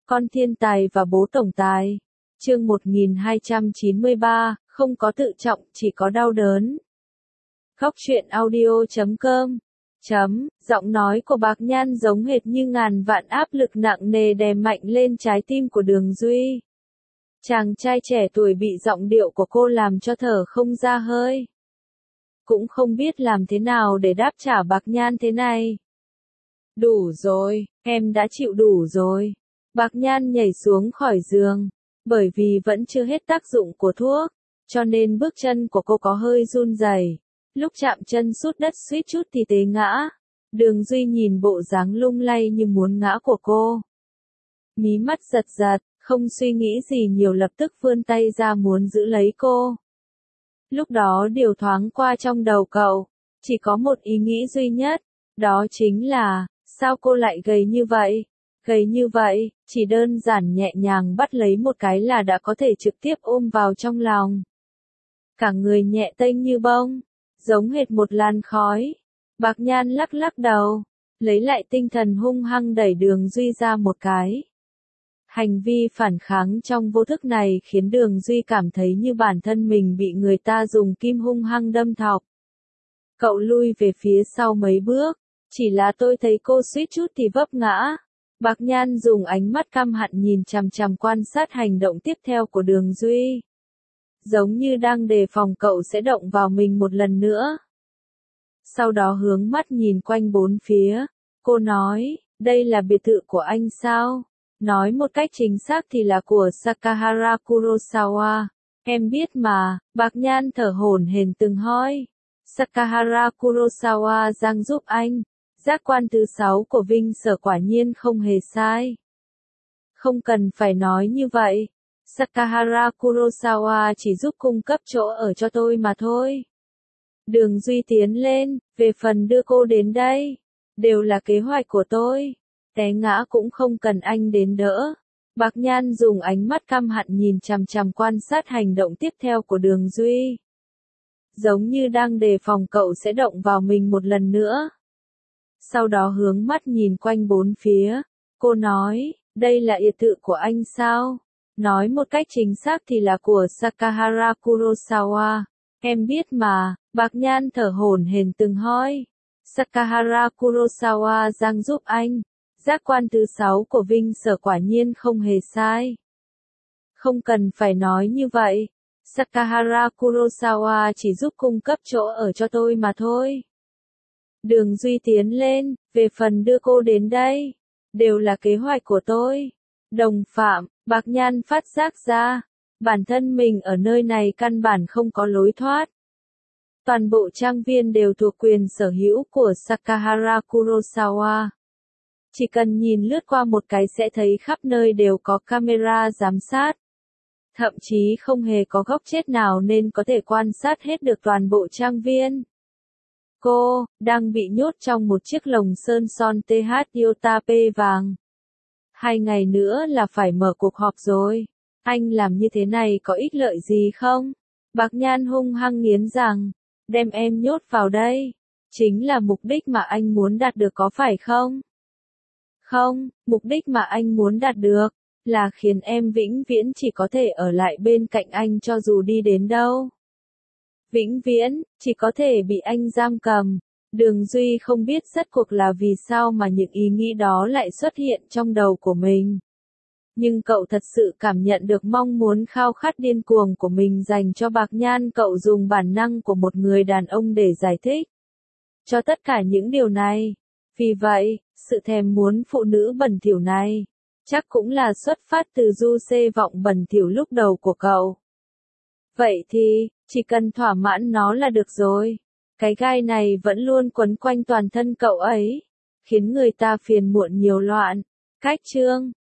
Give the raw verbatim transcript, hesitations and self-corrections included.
Con thiên tài và bố tổng tài. Chương một nghìn hai trăm chín mươi ba, không có tự trọng, chỉ có đau đớn. Khóc chuyện audio chấm com. Chấm, giọng nói của Bạc Nhan giống hệt như ngàn vạn áp lực nặng nề đè mạnh lên trái tim của Đường Duy. Chàng trai trẻ tuổi bị giọng điệu của cô làm cho thở không ra hơi. Cũng không biết làm thế nào để đáp trả Bạc Nhan thế này. Đủ rồi, em đã chịu đủ rồi. Bạc Nhan nhảy xuống khỏi giường. Bởi vì vẫn chưa hết tác dụng của thuốc, cho nên bước chân của cô có hơi run rẩy. Lúc chạm chân sút đất suýt chút thì té ngã. Đường Duy nhìn bộ dáng lung lay như muốn ngã của cô. Mí mắt giật giật, không suy nghĩ gì nhiều lập tức vươn tay ra muốn giữ lấy cô. Lúc đó điều thoáng qua trong đầu cậu, chỉ có một ý nghĩ duy nhất, đó chính là, sao cô lại gầy như vậy? Gầy như vậy, chỉ đơn giản nhẹ nhàng bắt lấy một cái là đã có thể trực tiếp ôm vào trong lòng. Cả người nhẹ tênh như bông, giống hệt một làn khói. Bạc Nhan lắc lắc đầu, lấy lại tinh thần hung hăng đẩy Đường Duy ra một cái. Hành vi phản kháng trong vô thức này khiến Đường Duy cảm thấy như bản thân mình bị người ta dùng kim hung hăng đâm thọc. Cậu lui về phía sau mấy bước, chỉ là tôi thấy cô suýt chút thì vấp ngã. Bạc Nhan dùng ánh mắt căm hận nhìn chằm chằm quan sát hành động tiếp theo của Đường Duy. Giống như đang đề phòng cậu sẽ động vào mình một lần nữa. Sau đó hướng mắt nhìn quanh bốn phía, cô nói, đây là biệt thự của anh sao? Nói một cách chính xác thì là của Sakahara Kurosawa. Em biết mà, Bạc Nhan thở hổn hển từng hỏi. Sakahara Kurosawa giang giúp anh. Giác quan thứ sáu của Vinh Sở quả nhiên không hề sai. Không cần phải nói như vậy. Sakahara Kurosawa chỉ giúp cung cấp chỗ ở cho tôi mà thôi. Đường Duy tiến lên, về phần đưa cô đến đây. Đều là kế hoạch của tôi. Té ngã cũng không cần anh đến đỡ. Bạc Nhan dùng ánh mắt căm hận nhìn chằm chằm quan sát hành động tiếp theo của Đường Duy. Giống như đang đề phòng cậu sẽ động vào mình một lần nữa. Sau đó hướng mắt nhìn quanh bốn phía, cô nói, đây là biệt thự của anh sao? Nói một cách chính xác thì là của Sakahara Kurosawa. Em biết mà, Bạc Nhan thở hổn hển từng hỏi. Sakahara Kurosawa giang giúp anh. Giác quan thứ sáu của Vinh Sở quả nhiên không hề sai. Không cần phải nói như vậy. Sakahara Kurosawa chỉ giúp cung cấp chỗ ở cho tôi mà thôi. Đường Duy tiến lên, về phần đưa cô đến đây. Đều là kế hoạch của tôi. Đồng phạm, Bạc Nhan phát giác ra. Bản thân mình ở nơi này căn bản không có lối thoát. Toàn bộ trang viên đều thuộc quyền sở hữu của Sakahara Kurosawa. Chỉ cần nhìn lướt qua một cái sẽ thấy khắp nơi đều có camera giám sát. Thậm chí không hề có góc chết nào nên có thể quan sát hết được toàn bộ trang viên. Cô, đang bị nhốt trong một chiếc lồng sơn son tê hát Iota P vàng. Hai ngày nữa là phải mở cuộc họp rồi. Anh làm như thế này có ích lợi gì không? Bạc Nhan hung hăng nghiến rằng, đem em nhốt vào đây. Chính là mục đích mà anh muốn đạt được có phải không? Không, mục đích mà anh muốn đạt được, là khiến em vĩnh viễn chỉ có thể ở lại bên cạnh anh cho dù đi đến đâu. Vĩnh viễn, chỉ có thể bị anh giam cầm. Đường Duy không biết rốt cuộc là vì sao mà những ý nghĩ đó lại xuất hiện trong đầu của mình. Nhưng cậu thật sự cảm nhận được mong muốn khao khát điên cuồng của mình dành cho Bạc Nhan. Cậu dùng bản năng của một người đàn ông để giải thích cho tất cả những điều này. Vì vậy, sự thèm muốn phụ nữ bẩn thỉu này, chắc cũng là xuất phát từ du xê vọng bẩn thỉu lúc đầu của cậu. Vậy thì, chỉ cần thỏa mãn nó là được rồi. Cái gai này vẫn luôn quấn quanh toàn thân cậu ấy, khiến người ta phiền muộn nhiều loạn. Cách chương